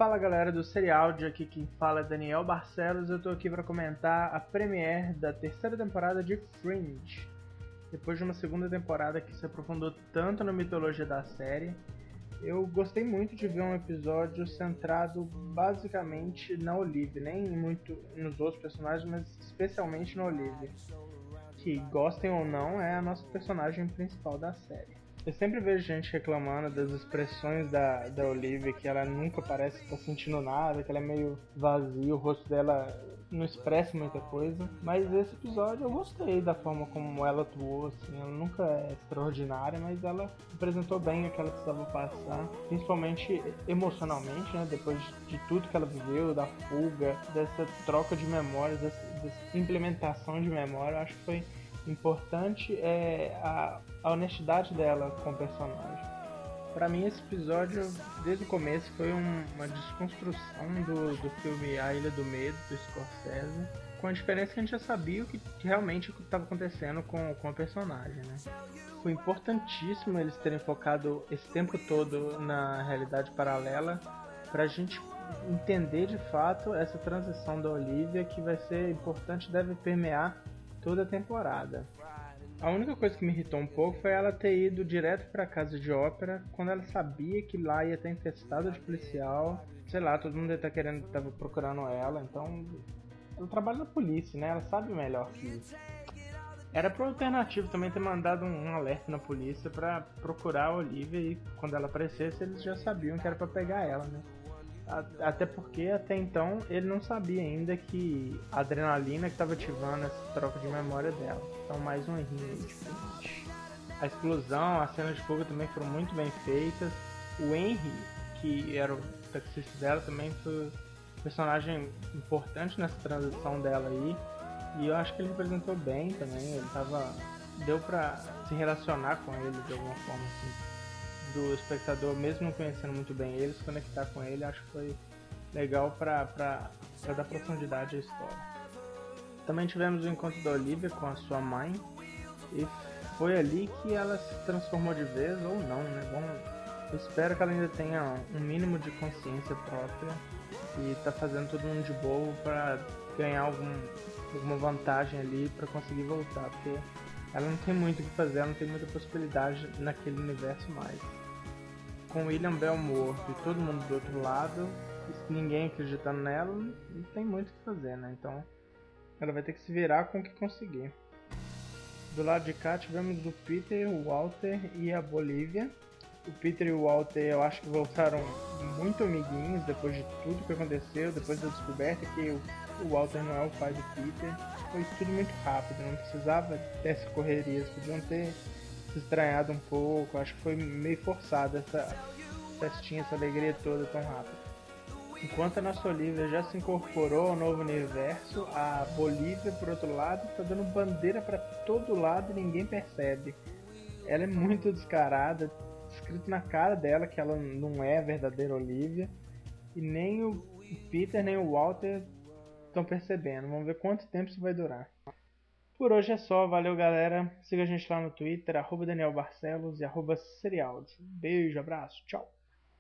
Fala galera do Serialdi, aqui quem fala é Daniel Barcelos. Eu tô aqui para comentar a premiere da terceira temporada de Fringe. Depois de uma segunda temporada que se aprofundou tanto na mitologia da série, eu gostei muito de ver um episódio centrado basicamente na Olivia, nem muito nos outros personagens, mas especialmente na Olivia, que, gostem ou não, é a nossa personagem principal da série. Eu sempre vejo gente reclamando das expressões da Olivia, que ela nunca parece estar sentindo nada, que ela é meio vazia, o rosto dela não expressa muita coisa. Mas esse episódio eu gostei da forma como ela atuou, assim, ela nunca é extraordinária, mas ela apresentou bem o que ela precisava passar, principalmente emocionalmente, né, depois de tudo que ela viveu, da fuga, dessa troca de memórias, dessa implementação de memória. Eu acho que foi importante a honestidade dela com o personagem. Pra mim esse episódio, desde o começo, foi uma desconstrução do filme A Ilha do Medo, do Scorsese, com a diferença que a gente já sabia o que realmente estava acontecendo com a personagem, né? Foi importantíssimo eles terem focado esse tempo todo na realidade paralela, pra gente entender de fato essa transição da Olivia, que vai ser importante, deve permear toda a temporada. A única coisa que me irritou um pouco foi ela ter ido direto pra casa de ópera quando ela sabia que lá ia estar infestada de policial. Sei lá, todo mundo tava procurando ela, então ela trabalha na polícia, né? Ela sabe melhor que isso. Era pro alternativo também ter mandado um alerta na polícia pra procurar a Olivia, e quando ela aparecesse eles já sabiam que era pra pegar ela, né? Até porque até então ele não sabia ainda que a adrenalina que estava ativando essa troca de memória dela. Então mais um errinho diferente. A explosão, as cenas de fuga também foram muito bem feitas. O Henry, que era o taxista dela, também foi um personagem importante nessa transição dela aí. E eu acho que ele representou bem também. Deu pra se relacionar com ele de alguma forma, assim, do espectador, mesmo não conhecendo muito bem ele, se conectar com ele. Acho que foi legal pra dar profundidade à história. Também tivemos o encontro da Olivia com a sua mãe, e foi ali que ela se transformou de vez, ou não, né? Bom, eu espero que ela ainda tenha um mínimo de consciência própria e tá fazendo todo mundo de bobo pra ganhar alguma vantagem ali pra conseguir voltar, porque ela não tem muito o que fazer, ela não tem muita possibilidade naquele universo mais. Com William Bell morto e todo mundo do outro lado, e ninguém acreditando nela, não tem muito o que fazer, né? Então ela vai ter que se virar com o que conseguir. Do lado de cá tivemos o Peter, o Walter e a Bolívia. O Peter e o Walter, eu acho que voltaram muito amiguinhos depois de tudo que aconteceu, depois da descoberta que o Walter não é o pai do Peter. Foi tudo muito rápido, não precisava dessa correria, eles podiam ter se estranhado um pouco. Acho que foi meio forçada essa festinha, essa alegria toda tão rápido. Enquanto a nossa Olivia já se incorporou ao novo universo, a Bolívia, por outro lado, está dando bandeira para todo lado e ninguém percebe. Ela é muito descarada, escrito na cara dela que ela não é a verdadeira Olivia, e nem o Peter nem o Walter estão percebendo. Vamos ver quanto tempo isso vai durar. Por hoje é só, valeu galera, siga a gente lá no Twitter, @DanielBarcelos e @Serialdi. Beijo, abraço, tchau!